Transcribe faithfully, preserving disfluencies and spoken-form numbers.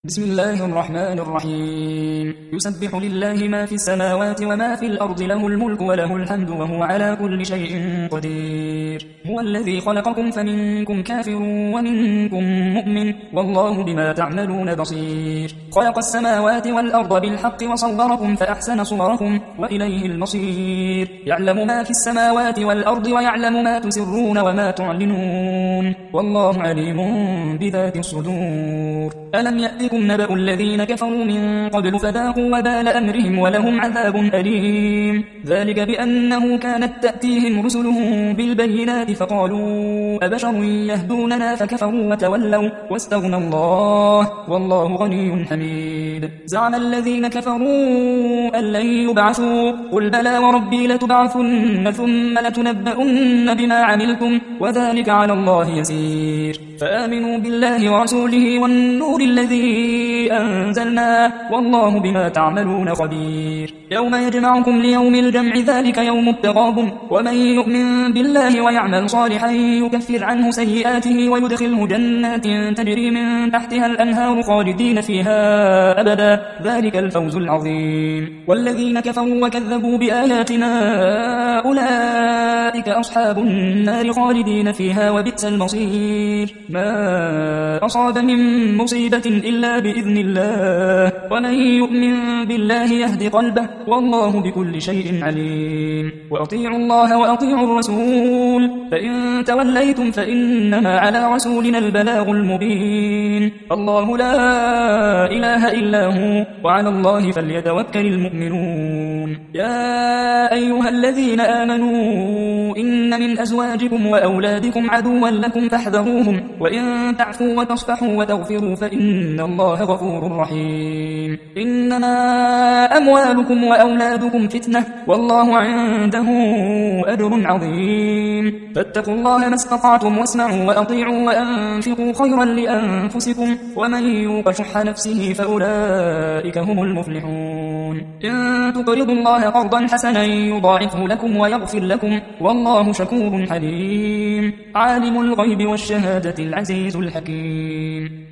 بسم الله الرحمن الرحيم يسبح لله ما في السماوات وما في الأرض له الملك وله الحمد وهو على كل شيء قدير هو الذي خلقكم فمنكم كافر ومنكم مؤمن والله بما تعملون بصير خلق السماوات والأرض بالحق وصوركم فأحسن صوركم وإليه المصير يعلم ما في السماوات والأرض ويعلم ما تسرون وما تعلنون والله عليم بذات الصدور ألم يأتكم نبأ الذين كفروا من قبل فذاقوا وبال أمرهم ولهم عذاب أليم ذلك بأنه كانت تأتيهم رسلهم بالبينات فقالوا أبشر يهدوننا فكفروا وتولوا واستغنى الله والله غني حميد زعم الذين كفروا أن لن يبعثوا قل بلى وربي لتبعثن ثم لتنبؤن بما عملتم وذلك على الله يسير فآمنوا بالله ورسوله والنور الذي أنزلنا والله بما تعملون خبير يوم يجمعكم ليوم الجمع ذلك يوم التغابن ومن يؤمن بالله ويعمل صالحا يكفر عنه سيئاته ويدخله جنات تجري من تحتها الأنهار خالدين فيها أبدا ذلك الفوز العظيم والذين كفروا وكذبوا بآياتنا أولئك أصحاب النار خالدين فيها وبئس المصير ما أصاب من مصيبة إلا بإذن الله ومن يؤمن بالله يهد قلبه والله بكل شيء عليم وأطيعوا الله وأطيعوا الرسول فإن توليتم فإنما على رسولنا البلاغ المبين الله لا إله إلا هو وعلى الله فليتوكل المؤمنون يا أيها الذين آمنوا إن من أزواجكم وأولادكم عدوا لكم فاحذروهم وإن تعفوا وتصفحوا وتغفروا فإن الله غفور رحيم إنما أموالكم وأولادكم فتنة والله عنده أجر عظيم فاتقوا الله ما استطعتم واسمعوا وأطيعوا وأنفقوا خيرا لأنفسكم ومن يوق شح نفسه فأولئك هم المفلحون إن تقرضوا الله قرضا حسنا يضاعفه لكم ويغفر لكم والله شكور حليم عالم الغيب والشهادة العزيز الحكيم